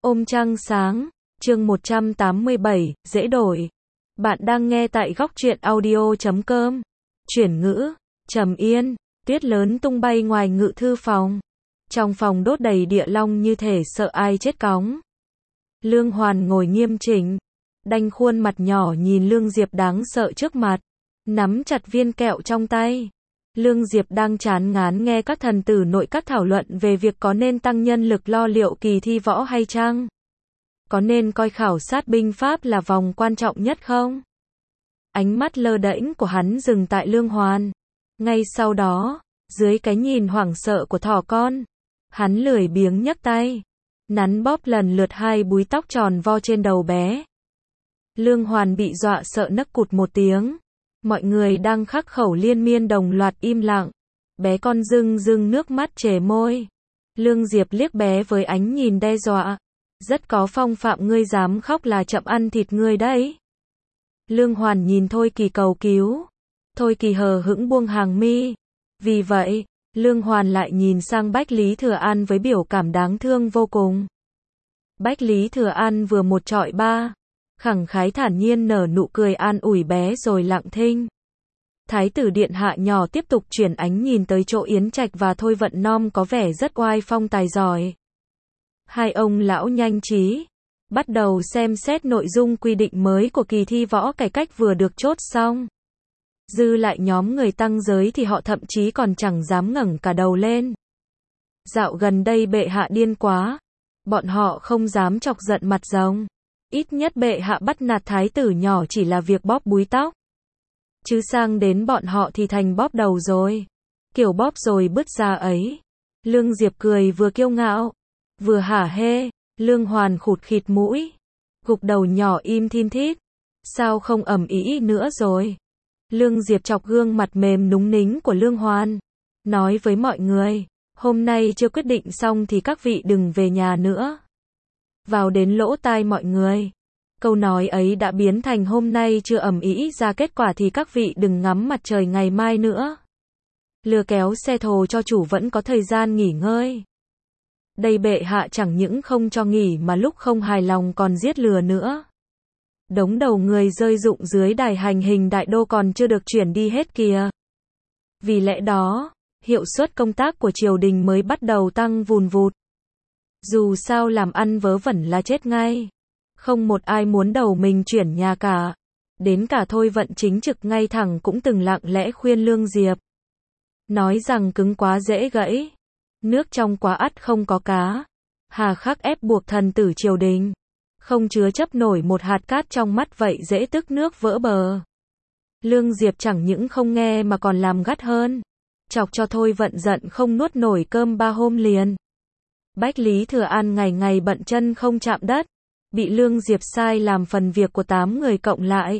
Ôm trăng sáng, chương 187, dễ đổi. Bạn đang nghe tại góc truyện audio.com. Chuyển ngữ, trầm yên, tuyết lớn tung bay ngoài ngự thư phòng. Trong phòng đốt đầy địa long như thể sợ ai chết cóng. Lương Hoàn ngồi nghiêm chỉnh, đanh khuôn mặt nhỏ nhìn Lương Diệp đáng sợ trước mặt, nắm chặt viên kẹo trong tay. Lương Diệp đang chán ngán nghe các thần tử nội các thảo luận về việc có nên tăng nhân lực lo liệu kỳ thi võ hay chăng? Có nên coi khảo sát binh pháp là vòng quan trọng nhất không? Ánh mắt lơ đễnh của hắn dừng tại Lương Hoàn. Ngay sau đó, dưới cái nhìn hoảng sợ của thỏ con, hắn lười biếng nhấc tay, nắn bóp lần lượt hai búi tóc tròn vo trên đầu bé. Lương Hoàn bị dọa sợ nấc cụt một tiếng. Mọi người đang khắc khẩu liên miên đồng loạt im lặng. Bé con rưng rưng nước mắt trề môi. Lương Diệp liếc bé với ánh nhìn đe dọa. Rất có phong phạm, ngươi dám khóc là chậm ăn thịt ngươi đấy. Lương Hoàn nhìn Thôi Kỳ cầu cứu. Thôi Kỳ hờ hững buông hàng mi. Vì vậy, Lương Hoàn lại nhìn sang Bách Lý Thừa An với biểu cảm đáng thương vô cùng. Bách Lý Thừa An vừa một trọi ba, khẳng khái thản nhiên nở nụ cười an ủi bé rồi lặng thinh. Thái tử điện hạ nhỏ tiếp tục chuyển ánh nhìn tới chỗ Yến Trạch và Thôi Vận Nom có vẻ rất oai phong tài giỏi. Hai ông lão nhanh trí bắt đầu xem xét nội dung quy định mới của kỳ thi võ cải cách vừa được chốt xong. Dư lại nhóm người tăng giới thì họ thậm chí còn chẳng dám ngẩng cả đầu lên. Dạo gần đây bệ hạ điên quá, bọn họ không dám chọc giận mặt rồng. Ít nhất bệ hạ bắt nạt thái tử nhỏ chỉ là việc bóp búi tóc. Chứ sang đến bọn họ thì thành bóp đầu rồi. Kiểu bóp rồi bứt ra ấy. Lương Diệp cười vừa kiêu ngạo, vừa hả hê. Lương Hoàn khụt khịt mũi, gục đầu nhỏ im thin thít. Sao không ầm ĩ nữa rồi? Lương Diệp chọc gương mặt mềm núng nính của Lương Hoàn, nói với mọi người, hôm nay chưa quyết định xong thì các vị đừng về nhà nữa. Vào đến lỗ tai mọi người, câu nói ấy đã biến thành hôm nay chưa ầm ĩ ra kết quả thì các vị đừng ngắm mặt trời ngày mai nữa. Lừa kéo xe thồ cho chủ vẫn có thời gian nghỉ ngơi. Đây bệ hạ chẳng những không cho nghỉ mà lúc không hài lòng còn giết lừa nữa. Đống đầu người rơi rụng dưới đài hành hình đại đô còn chưa được chuyển đi hết kìa. Vì lẽ đó, hiệu suất công tác của triều đình mới bắt đầu tăng vùn vụt. Dù sao làm ăn vớ vẩn là chết ngay. Không một ai muốn đầu mình chuyển nhà cả. Đến cả Thôi Vận chính trực ngay thẳng cũng từng lặng lẽ khuyên Lương Diệp. Nói rằng cứng quá dễ gãy. Nước trong quá ắt không có cá. Hà khắc ép buộc thần tử triều đình. Không chứa chấp nổi một hạt cát trong mắt vậy dễ tức nước vỡ bờ. Lương Diệp chẳng những không nghe mà còn làm gắt hơn. Chọc cho Thôi Vận giận không nuốt nổi cơm 3 hôm liền. Bách Lý Thừa An ngày ngày bận chân không chạm đất. Bị Lương Diệp sai làm phần việc của 8 người cộng lại.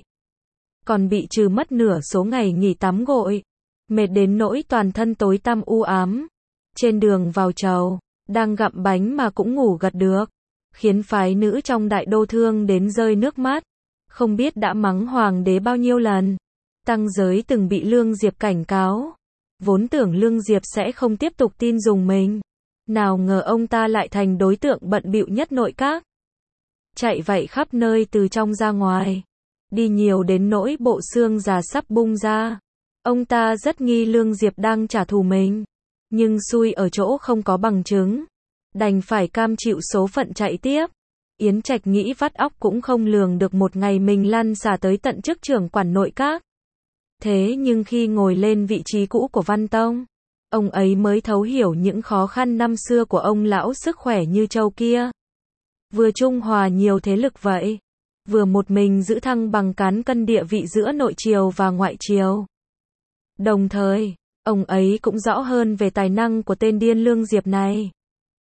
Còn bị trừ mất nửa số ngày nghỉ tắm gội. Mệt đến nỗi toàn thân tối tăm u ám. Trên đường vào chầu, đang gặm bánh mà cũng ngủ gật được. Khiến phái nữ trong đại đô thương đến rơi nước mắt. Không biết đã mắng hoàng đế bao nhiêu lần. Tăng giới từng bị Lương Diệp cảnh cáo. Vốn tưởng Lương Diệp sẽ không tiếp tục tin dùng mình. Nào ngờ ông ta lại thành đối tượng bận bịu nhất nội các. Chạy vậy khắp nơi từ trong ra ngoài. Đi nhiều đến nỗi bộ xương già sắp bung ra. Ông ta rất nghi Lương Diệp đang trả thù mình. Nhưng xui ở chỗ không có bằng chứng. Đành phải cam chịu số phận chạy tiếp. Yến Trạch nghĩ vắt óc cũng không lường được một ngày mình lăn xả tới tận chức trưởng quản nội các. Thế nhưng khi ngồi lên vị trí cũ của Văn Tông, ông ấy mới thấu hiểu những khó khăn năm xưa của ông lão sức khỏe như trâu kia. Vừa trung hòa nhiều thế lực vậy, vừa một mình giữ thăng bằng cán cân địa vị giữa nội triều và ngoại triều. Đồng thời, ông ấy cũng rõ hơn về tài năng của tên điên Lương Diệp này.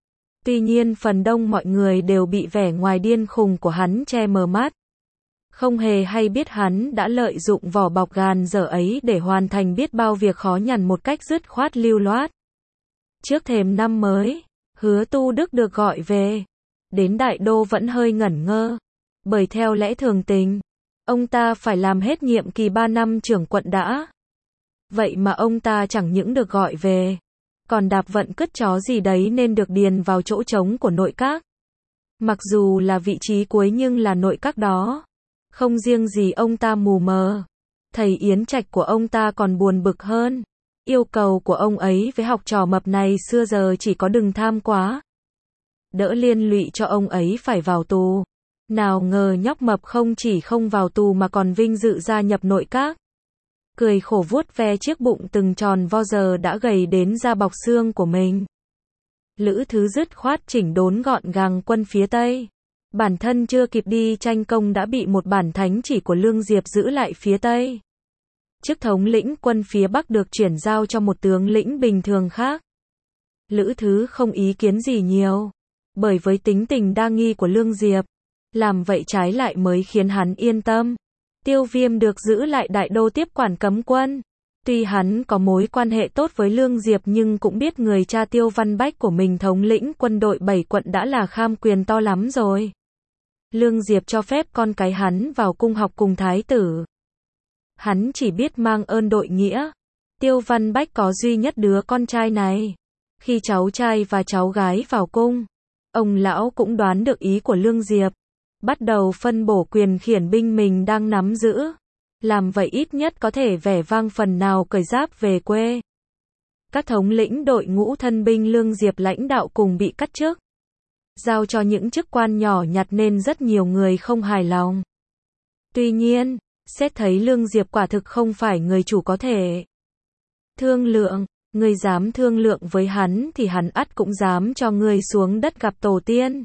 Tuy nhiên phần đông mọi người đều bị vẻ ngoài điên khùng của hắn che mờ mắt. Không hề hay biết hắn đã lợi dụng vỏ bọc gàn dở ấy để hoàn thành biết bao việc khó nhằn một cách dứt khoát lưu loát. Trước thềm năm mới, Hứa Tu Đức được gọi về. Đến đại đô vẫn hơi ngẩn ngơ. Bởi theo lẽ thường tình, ông ta phải làm hết nhiệm kỳ 3 năm trưởng quận đã. Vậy mà ông ta chẳng những được gọi về, còn đạp vận cứt chó gì đấy nên được điền vào chỗ trống của nội các. Mặc dù là vị trí cuối nhưng là nội các đó. Không riêng gì ông ta mù mờ. Thầy Yến Trạch của ông ta còn buồn bực hơn. Yêu cầu của ông ấy với học trò mập này xưa giờ chỉ có đừng tham quá. Đỡ liên lụy cho ông ấy phải vào tù. Nào ngờ nhóc mập không chỉ không vào tù mà còn vinh dự gia nhập nội các. Cười khổ vuốt ve chiếc bụng từng tròn vo giờ đã gầy đến da bọc xương của mình. Lữ Thứ dứt khoát chỉnh đốn gọn gàng quân phía Tây. Bản thân chưa kịp đi tranh công đã bị một bản thánh chỉ của Lương Diệp giữ lại phía Tây. Chức thống lĩnh quân phía Bắc được chuyển giao cho một tướng lĩnh bình thường khác. Lữ Thứ không ý kiến gì nhiều. Bởi với tính tình đa nghi của Lương Diệp, làm vậy trái lại mới khiến hắn yên tâm. Tiêu Viêm được giữ lại đại đô tiếp quản cấm quân. Tuy hắn có mối quan hệ tốt với Lương Diệp nhưng cũng biết người cha Tiêu Văn Bách của mình thống lĩnh quân đội 7 quận đã là kham quyền to lắm rồi. Lương Diệp cho phép con cái hắn vào cung học cùng thái tử. Hắn chỉ biết mang ơn đội nghĩa. Tiêu Văn Bách có duy nhất đứa con trai này. Khi cháu trai và cháu gái vào cung, ông lão cũng đoán được ý của Lương Diệp. Bắt đầu phân bổ quyền khiển binh mình đang nắm giữ. Làm vậy ít nhất có thể vẻ vang phần nào cởi giáp về quê. Các thống lĩnh đội ngũ thân binh Lương Diệp lãnh đạo cùng bị cắt chức. Giao cho những chức quan nhỏ nhặt nên rất nhiều người không hài lòng. Tuy nhiên, xét thấy Lương Diệp quả thực không phải người chủ có thể thương lượng, người dám thương lượng với hắn thì hắn ắt cũng dám cho người xuống đất gặp tổ tiên.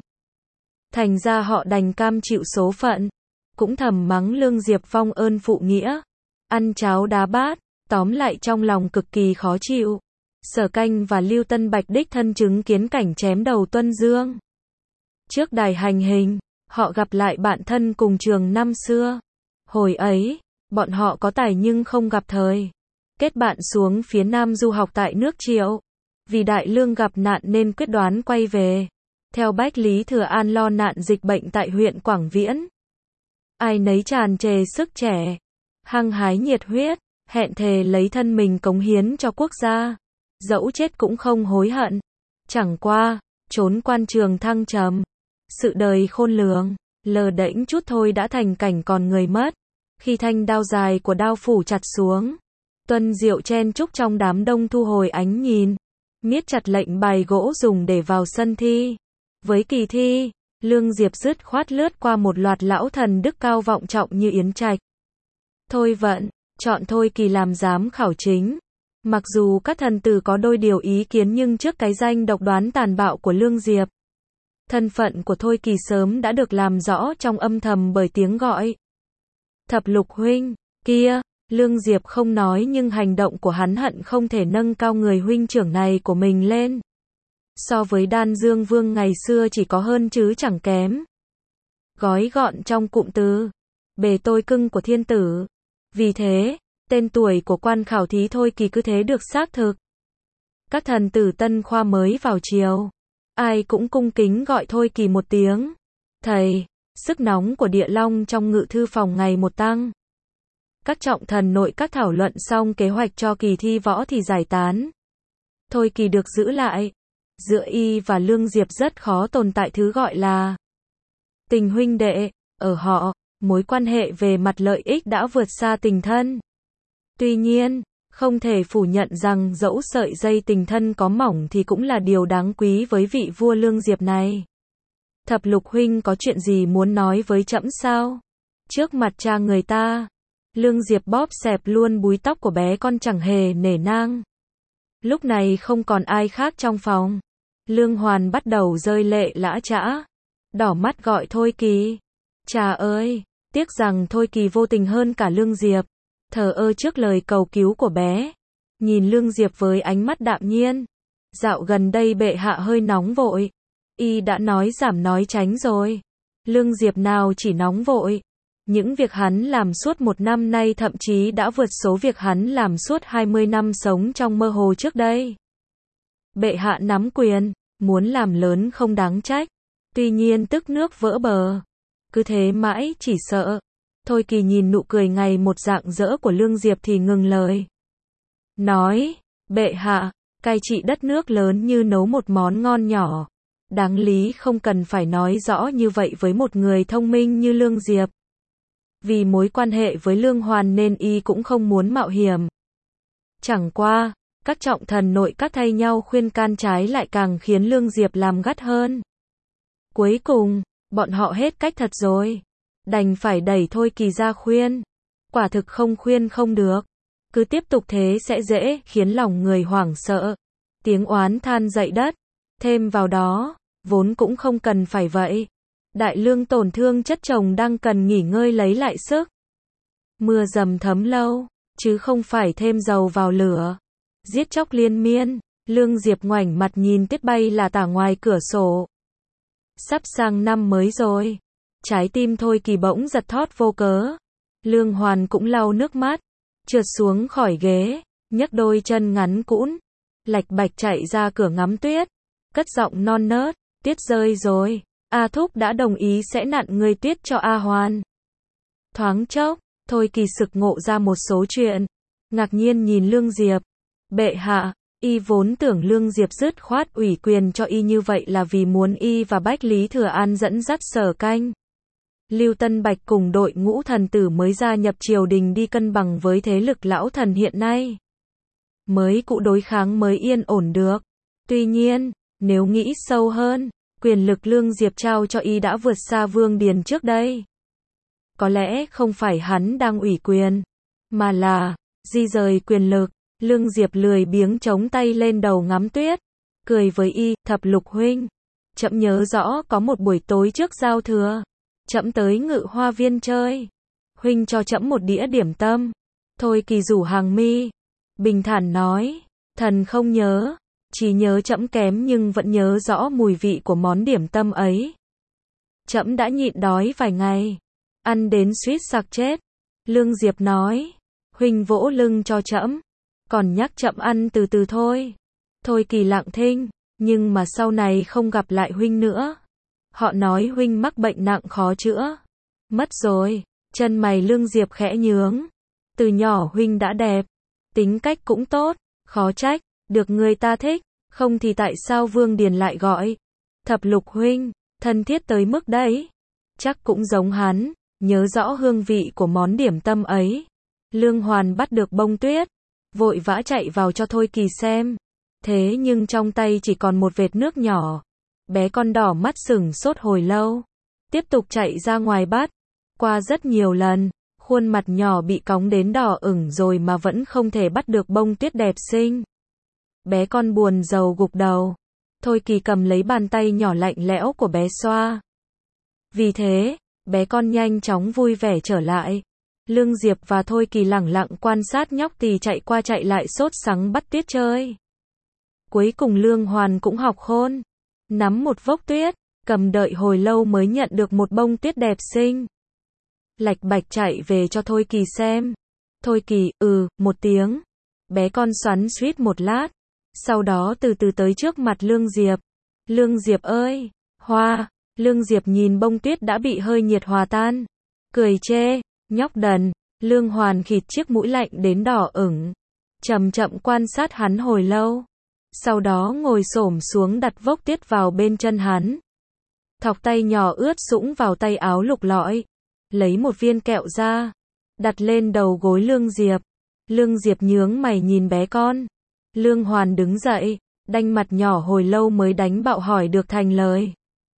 Thành ra họ đành cam chịu số phận, cũng thầm mắng Lương Diệp vong ơn phụ nghĩa, ăn cháo đá bát, tóm lại trong lòng cực kỳ khó chịu. Sở Canh và Lưu Tân Bạch đích thân chứng kiến cảnh chém đầu Tuân Dương. Trước đài hành hình, họ gặp lại bạn thân cùng trường năm xưa. Hồi ấy, bọn họ có tài nhưng không gặp thời. Kết bạn xuống phía Nam du học tại nước Triệu. Vì Đại Lương gặp nạn nên quyết đoán quay về. Theo Bách Lý Thừa An lo nạn dịch bệnh tại huyện Quảng Viễn. Ai nấy tràn trề sức trẻ, hăng hái nhiệt huyết, hẹn thề lấy thân mình cống hiến cho quốc gia. Dẫu chết cũng không hối hận. Chẳng qua, trốn quan trường thăng trầm. Sự đời khôn lường, lờ đễnh chút thôi đã thành cảnh còn người mất. Khi thanh đao dài của đao phủ chặt xuống, Tuân Diệu chen chúc trong đám đông thu hồi ánh nhìn, miết chặt lệnh bài gỗ dùng để vào sân thi. Với kỳ thi, Lương Diệp dứt khoát lướt qua một loạt lão thần đức cao vọng trọng như Yến Trạch, Thôi Vận, chọn Thôi Kỳ làm giám khảo chính. Mặc dù các thần tử có đôi điều ý kiến nhưng trước cái danh độc đoán tàn bạo của Lương Diệp, thân phận của Thôi Kỳ sớm đã được làm rõ trong âm thầm bởi tiếng gọi. Thập Lục huynh, kia, Lương Diệp không nói nhưng hành động của hắn hận không thể nâng cao người huynh trưởng này của mình lên. So với Đan Dương Vương ngày xưa chỉ có hơn chứ chẳng kém. Gói gọn trong cụm từ, bề tôi cưng của thiên tử. Vì thế, tên tuổi của quan khảo thí Thôi Kỳ cứ thế được xác thực. Các thần tử tân khoa mới vào triều, ai cũng cung kính gọi Thôi Kỳ một tiếng thầy. Sức nóng của Địa Long trong ngự thư phòng ngày một tăng. Các trọng thần nội các thảo luận xong kế hoạch cho kỳ thi võ thì giải tán. Thôi Kỳ được giữ lại. Giữa y và Lương Diệp rất khó tồn tại thứ gọi là tình huynh đệ. Ở họ, mối quan hệ về mặt lợi ích đã vượt xa tình thân. Tuy nhiên, không thể phủ nhận rằng dẫu sợi dây tình thân có mỏng thì cũng là điều đáng quý với vị vua Lương Diệp này. Thập Lục huynh có chuyện gì muốn nói với trẫm sao? Trước mặt cha người ta, Lương Diệp bóp xẹp luôn búi tóc của bé con chẳng hề nể nang. Lúc này không còn ai khác trong phòng. Lương Hoàn bắt đầu rơi lệ lã chã, đỏ mắt gọi Thôi Kỳ. Cha ơi, tiếc rằng Thôi Kỳ vô tình hơn cả Lương Diệp, thờ ơ trước lời cầu cứu của bé. Nhìn Lương Diệp với ánh mắt đạm nhiên. Dạo gần đây bệ hạ hơi nóng vội. Y đã nói giảm nói tránh rồi. Lương Diệp nào chỉ nóng vội. Những việc hắn làm suốt 1 năm nay thậm chí đã vượt số việc hắn làm suốt 20 năm sống trong mơ hồ trước đây. Bệ hạ nắm quyền, muốn làm lớn không đáng trách. Tuy nhiên tức nước vỡ bờ. Cứ thế mãi chỉ sợ. Thôi Kỳ nhìn nụ cười ngày một rạng rỡ của Lương Diệp thì ngừng lời. Nói, bệ hạ, cai trị đất nước lớn như nấu một món ngon nhỏ. Đáng lý không cần phải nói rõ như vậy với một người thông minh như Lương Diệp. Vì mối quan hệ với Lương Hoàn nên y cũng không muốn mạo hiểm. Chẳng qua, các trọng thần nội các thay nhau khuyên can trái lại càng khiến Lương Diệp làm gắt hơn. Cuối cùng, bọn họ hết cách thật rồi. Đành phải đẩy Thôi Kỳ ra khuyên. Quả thực không khuyên không được. Cứ tiếp tục thế sẽ dễ khiến lòng người hoảng sợ. Tiếng oán than dậy đất. Thêm vào đó, vốn cũng không cần phải vậy. Đại Lương tổn thương chất chồng đang cần nghỉ ngơi lấy lại sức. Mưa dầm thấm lâu, chứ không phải thêm dầu vào lửa. Giết chóc liên miên, Lương Diệp ngoảnh mặt nhìn tuyết bay là tả ngoài cửa sổ. Sắp sang năm mới rồi. Trái tim Thôi Kỳ bỗng giật thót vô cớ. Lương Hoàn cũng lau nước mắt, trượt xuống khỏi ghế, nhấc đôi chân ngắn cũn, lạch bạch chạy ra cửa ngắm tuyết, cất giọng non nớt, tuyết rơi rồi, A Thúc đã đồng ý sẽ nặn người tuyết cho A Hoàn. Thoáng chốc, Thôi Kỳ sực ngộ ra một số chuyện, ngạc nhiên nhìn Lương Diệp. Bệ hạ, y vốn tưởng Lương Diệp dứt khoát ủy quyền cho y như vậy là vì muốn y và Bách Lý Thừa An dẫn dắt Sở Canh, Lưu Tân Bạch cùng đội ngũ thần tử mới gia nhập triều đình đi cân bằng với thế lực lão thần hiện nay. Mới cụ đối kháng mới yên ổn được. Tuy nhiên, nếu nghĩ sâu hơn, quyền lực Lương Diệp trao cho y đã vượt xa Vương Điền trước đây. Có lẽ không phải hắn đang ủy quyền, mà là di rời quyền lực. Lương Diệp lười biếng chống tay lên đầu ngắm tuyết, cười với y, Thập Lục huynh, trẫm nhớ rõ có một buổi tối trước giao thừa, trẫm tới Ngự Hoa Viên chơi, huynh cho trẫm một đĩa điểm tâm. Thôi Kỳ rủ hàng mi, bình thản nói, thần không nhớ, chỉ nhớ trẫm kém nhưng vẫn nhớ rõ mùi vị của món điểm tâm ấy. Trẫm đã nhịn đói vài ngày, ăn đến suýt sặc chết. Lương Diệp nói, huynh vỗ lưng cho trẫm, còn nhắc trẫm ăn từ từ thôi. Thôi Kỳ lặng thinh, nhưng mà sau này không gặp lại huynh nữa. Họ nói huynh mắc bệnh nặng khó chữa. Mất rồi. Chân mày Lương Diệp khẽ nhướng. Từ nhỏ huynh đã đẹp, tính cách cũng tốt, khó trách, được người ta thích, không thì tại sao Vương Điền lại gọi Thập Lục huynh, thân thiết tới mức đấy. Chắc cũng giống hắn, nhớ rõ hương vị của món điểm tâm ấy. Lương Hoàn bắt được bông tuyết, vội vã chạy vào cho Thôi Kỳ xem. Thế nhưng trong tay chỉ còn một vệt nước nhỏ. Bé con đỏ mắt sửng sốt hồi lâu, tiếp tục chạy ra ngoài bắt. Qua rất nhiều lần, khuôn mặt nhỏ bị cóng đến đỏ ửng rồi mà vẫn không thể bắt được bông tuyết đẹp xinh. Bé con buồn rầu gục đầu. Thôi Kỳ cầm lấy bàn tay nhỏ lạnh lẽo của bé xoa. Vì thế, bé con nhanh chóng vui vẻ trở lại. Lương Diệp và Thôi Kỳ lẳng lặng quan sát nhóc tì chạy qua chạy lại sốt sắng bắt tuyết chơi. Cuối cùng Lương Hoàn cũng học khôn. Nắm một vốc tuyết, cầm đợi hồi lâu mới nhận được một bông tuyết đẹp xinh. Lạch bạch chạy về cho Thôi Kỳ xem. Thôi Kỳ, một tiếng. Bé con xoắn xuýt một lát. Sau đó từ từ tới trước mặt Lương Diệp. Lương Diệp ơi, hoa. Lương Diệp nhìn bông tuyết đã bị hơi nhiệt hòa tan. Cười chê, nhóc đần. Lương Hoàn khịt chiếc mũi lạnh đến đỏ ửng. Chậm chậm quan sát hắn hồi lâu. Sau đó ngồi xổm xuống đặt vốc tuyết vào bên chân hắn. Thọc tay nhỏ ướt sũng vào tay áo lục lọi. Lấy một viên kẹo ra. Đặt lên đầu gối Lương Diệp. Lương Diệp nhướng mày nhìn bé con. Lương Hoàn đứng dậy, đanh mặt nhỏ hồi lâu mới đánh bạo hỏi được thành lời.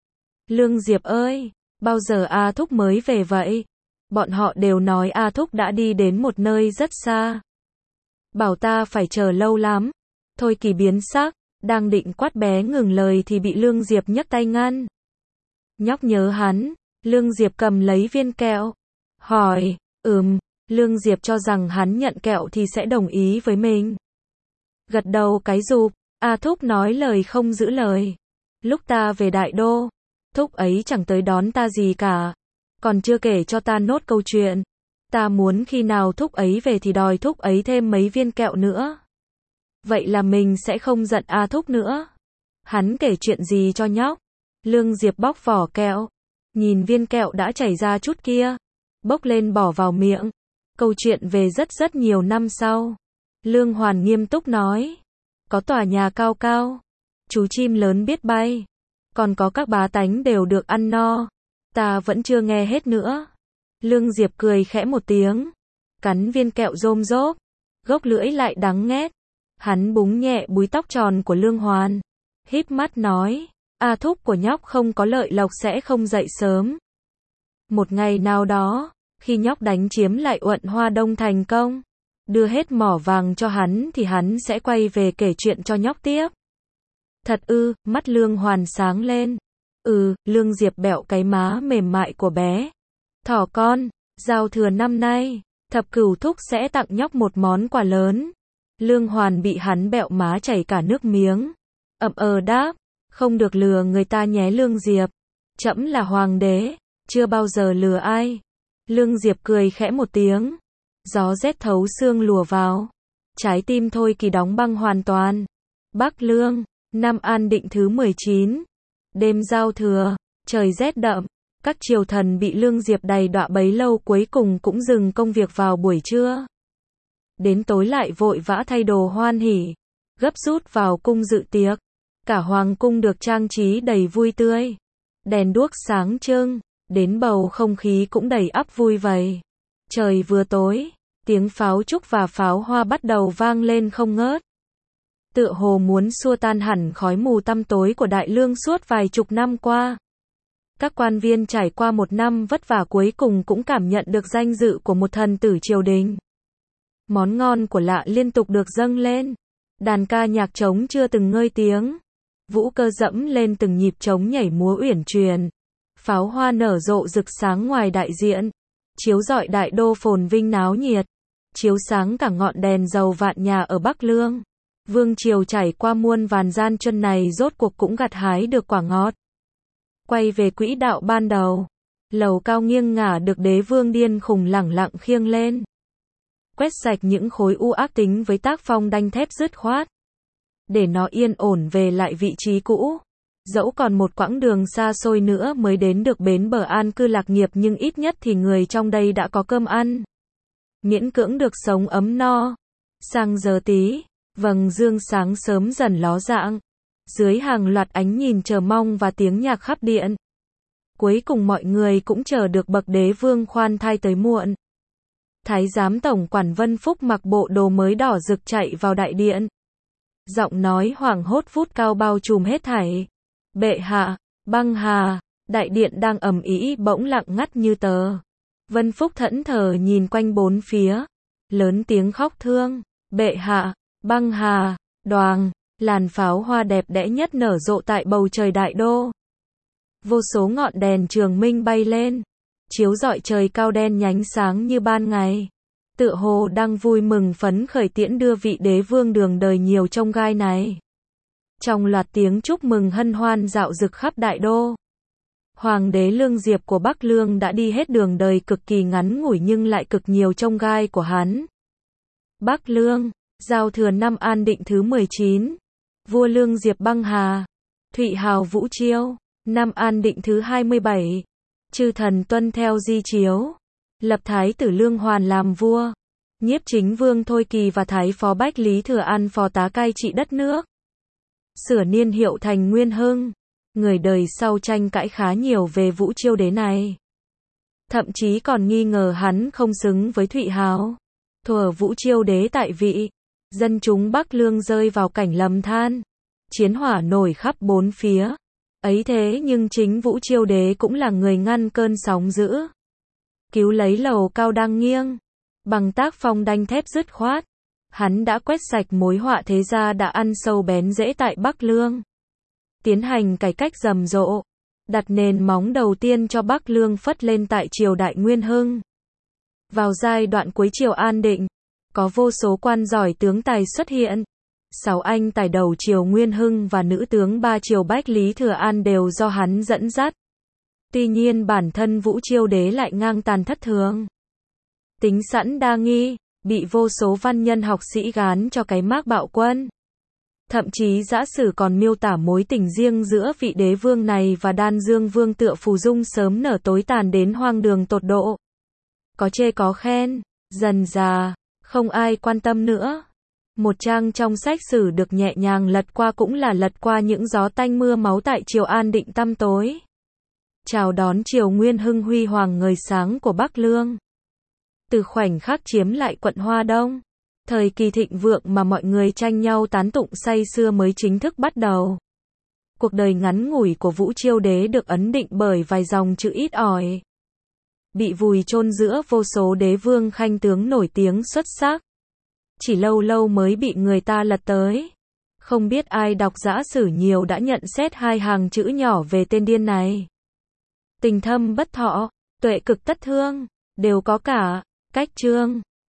Lương Diệp ơi, bao giờ A Thúc mới về vậy? Bọn họ đều nói A Thúc đã đi đến một nơi rất xa. Bảo ta phải chờ lâu lắm. Thôi Kỳ biến sắc, đang định quát bé ngừng lời thì bị Lương Diệp nhấc tay ngăn. Nhóc nhớ hắn. Lương Diệp cầm lấy viên kẹo. Hỏi, Lương Diệp cho rằng hắn nhận kẹo thì sẽ đồng ý với mình. Gật đầu cái rụp, A Thúc nói lời không giữ lời. Lúc ta về Đại Đô, Thúc ấy chẳng tới đón ta gì cả. Còn chưa kể cho ta nốt câu chuyện. Ta muốn khi nào Thúc ấy về thì đòi Thúc ấy thêm mấy viên kẹo nữa. Vậy là mình sẽ không giận A Thúc nữa. Hắn kể chuyện gì cho nhóc? Lương Diệp bóc vỏ kẹo. Nhìn viên kẹo đã chảy ra chút kia. Bốc lên bỏ vào miệng. Câu chuyện về rất nhiều năm sau. Lương Hoàn nghiêm túc nói. Có tòa nhà cao cao. Chú chim lớn biết bay. còn có các bá tánh đều được ăn no. Ta vẫn chưa nghe hết nữa. Lương Diệp cười khẽ một tiếng, cắn viên kẹo rôm rốp, gốc lưỡi lại đắng nghét. Hắn búng nhẹ búi tóc tròn của Lương Hoàn, híp mắt nói, A thúc của nhóc không có lợi lộc sẽ không dậy sớm. Một ngày nào đó, khi nhóc đánh chiếm lại Uận Hoa Đông thành công, đưa hết mỏ vàng cho hắn thì hắn sẽ quay về kể chuyện cho nhóc tiếp. Thật ư? Mắt Lương Hoàn sáng lên. Lương Diệp bẹo cái má mềm mại của bé. Thỏ con, giao thừa năm nay, Thập Cửu thúc sẽ tặng nhóc một món quà lớn. Lương Hoàn bị hắn bẹo má chảy cả nước miếng. Đáp, không được lừa người ta nhé Lương Diệp. Trẫm là hoàng đế, chưa bao giờ lừa ai. Lương Diệp cười khẽ một tiếng. Gió rét thấu xương lùa vào. Trái tim Thôi Kỳ đóng băng hoàn toàn. Bắc Lương, năm An Định thứ 19. Đêm giao thừa, trời rét đậm. Các triều thần bị Lương Diệp đầy đọa bấy lâu cuối cùng cũng dừng công việc vào buổi trưa. Đến tối lại vội vã thay đồ hoan hỉ, gấp rút vào cung dự tiệc. Cả hoàng cung được trang trí đầy vui tươi. Đèn đuốc sáng trưng, đến bầu không khí cũng đầy ắp vui vầy. Trời vừa tối, tiếng pháo trúc và pháo hoa bắt đầu vang lên không ngớt. Tựa hồ muốn xua tan hẳn khói mù tăm tối của Đại Lương suốt vài chục năm qua. Các quan viên trải qua một năm vất vả cuối cùng cũng cảm nhận được danh dự của một thần tử triều đình. Món ngon của lạ liên tục được dâng lên. Đàn ca nhạc trống chưa từng ngơi tiếng. Vũ cơ dẫm lên từng nhịp trống nhảy múa uyển chuyển. Pháo hoa nở rộ rực sáng ngoài đại diện, chiếu rọi đại đô phồn vinh náo nhiệt, chiếu sáng cả ngọn đèn dầu vạn nhà ở Bắc Lương. Vương triều trải qua muôn vàn gian truân này rốt cuộc cũng gặt hái được quả ngọt. Quay về quỹ đạo ban đầu, lầu cao nghiêng ngả được đế vương điên khùng lẳng lặng khiêng lên. Quét sạch những khối u ác tính với tác phong đanh thép dứt khoát. Để nó yên ổn về lại vị trí cũ. Dẫu còn một quãng đường xa xôi nữa mới đến được bến bờ an cư lạc nghiệp nhưng ít nhất thì người trong đây đã có cơm ăn. Miễn cưỡng được sống ấm no. Sang giờ tí, vầng dương sáng sớm dần ló dạng. Dưới hàng loạt ánh nhìn chờ mong và tiếng nhạc khắp điện. Cuối cùng mọi người cũng chờ được bậc đế vương khoan thai tới muộn. Thái giám tổng quản Vân Phúc mặc bộ đồ mới đỏ rực chạy vào đại điện. Giọng nói hoảng hốt vút cao bao trùm hết thảy. Bệ hạ, băng hà, đại điện đang ầm ĩ bỗng lặng ngắt như tờ. Vân Phúc thẫn thờ nhìn quanh bốn phía, lớn tiếng khóc thương. Bệ hạ, băng hà, đoàng, làn pháo hoa đẹp đẽ nhất nở rộ tại bầu trời đại đô. Vô số ngọn đèn trường minh bay lên, chiếu rọi trời cao đen nhánh sáng như ban ngày. Tựa hồ đang vui mừng phấn khởi tiễn đưa vị đế vương đường đời nhiều chông gai này. Trong loạt tiếng chúc mừng hân hoan dạo rực khắp đại đô. Hoàng đế Lương Diệp của Bắc Lương đã đi hết đường đời cực kỳ ngắn ngủi nhưng lại cực nhiều chông gai của hắn. Bắc Lương, giao thừa năm An Định thứ 19. Vua Lương Diệp băng hà. Thụy hào vũ chiêu. Năm An Định thứ 27. Chư thần tuân theo di chiếu. Lập Thái tử Lương Hoàn làm vua. Nhiếp chính vương Thôi Kỳ và Thái phó Bách Lý Thừa An phò tá cai trị đất nước. Sửa niên hiệu thành Nguyên Hưng. Người đời sau tranh cãi khá nhiều về Vũ Chiêu đế này. Thậm chí còn nghi ngờ hắn không xứng với Thụy hào. Thuở Vũ Chiêu đế tại vị, dân chúng Bắc Lương rơi vào cảnh lầm than. Chiến hỏa nổi khắp bốn phía. Ấy thế nhưng chính Vũ Chiêu đế cũng là người ngăn cơn sóng dữ. Cứu lấy lầu cao đang nghiêng. Bằng tác phong đanh thép dứt khoát. Hắn đã quét sạch mối họa thế gia đã ăn sâu bén rễ tại Bắc Lương. Tiến hành cải cách rầm rộ. Đặt nền móng đầu tiên cho Bắc Lương phất lên tại triều đại Nguyên Hưng. Vào giai đoạn cuối triều An Định, có vô số quan giỏi tướng tài xuất hiện. 6 anh tài đầu triều Nguyên Hưng và nữ tướng 3 triều Bách Lý Thừa An đều do hắn dẫn dắt. Tuy nhiên bản thân Vũ Chiêu đế lại ngang tàn thất thường. Tính sẵn đa nghi, bị vô số văn nhân học sĩ gán cho cái mác bạo quân. Thậm chí giã sử còn miêu tả mối tình riêng giữa vị đế vương này và Đan Dương Vương tựa phù dung sớm nở tối tàn đến hoang đường tột độ. Có chê có khen, dần dà, không ai quan tâm nữa. Một trang trong sách sử được nhẹ nhàng lật qua cũng là lật qua những gió tanh mưa máu tại triều an định tăm tối. Chào đón triều nguyên hưng huy hoàng ngời sáng của Bắc Lương. Từ khoảnh khắc chiếm lại quận Hoa Đông, thời kỳ thịnh vượng mà mọi người tranh nhau tán tụng say sưa mới chính thức bắt đầu. Cuộc đời ngắn ngủi của Vũ Chiêu Đế được ấn định bởi vài dòng chữ ít ỏi. Bị vùi chôn giữa vô số đế vương khanh tướng nổi tiếng xuất sắc. Chỉ lâu lâu mới bị người ta lật tới. Không biết ai đọc dã sử nhiều đã nhận xét hai hàng chữ nhỏ về tên điên này. Tình thâm bất thọ, tuệ cực tất thương, đều có cả cách chương.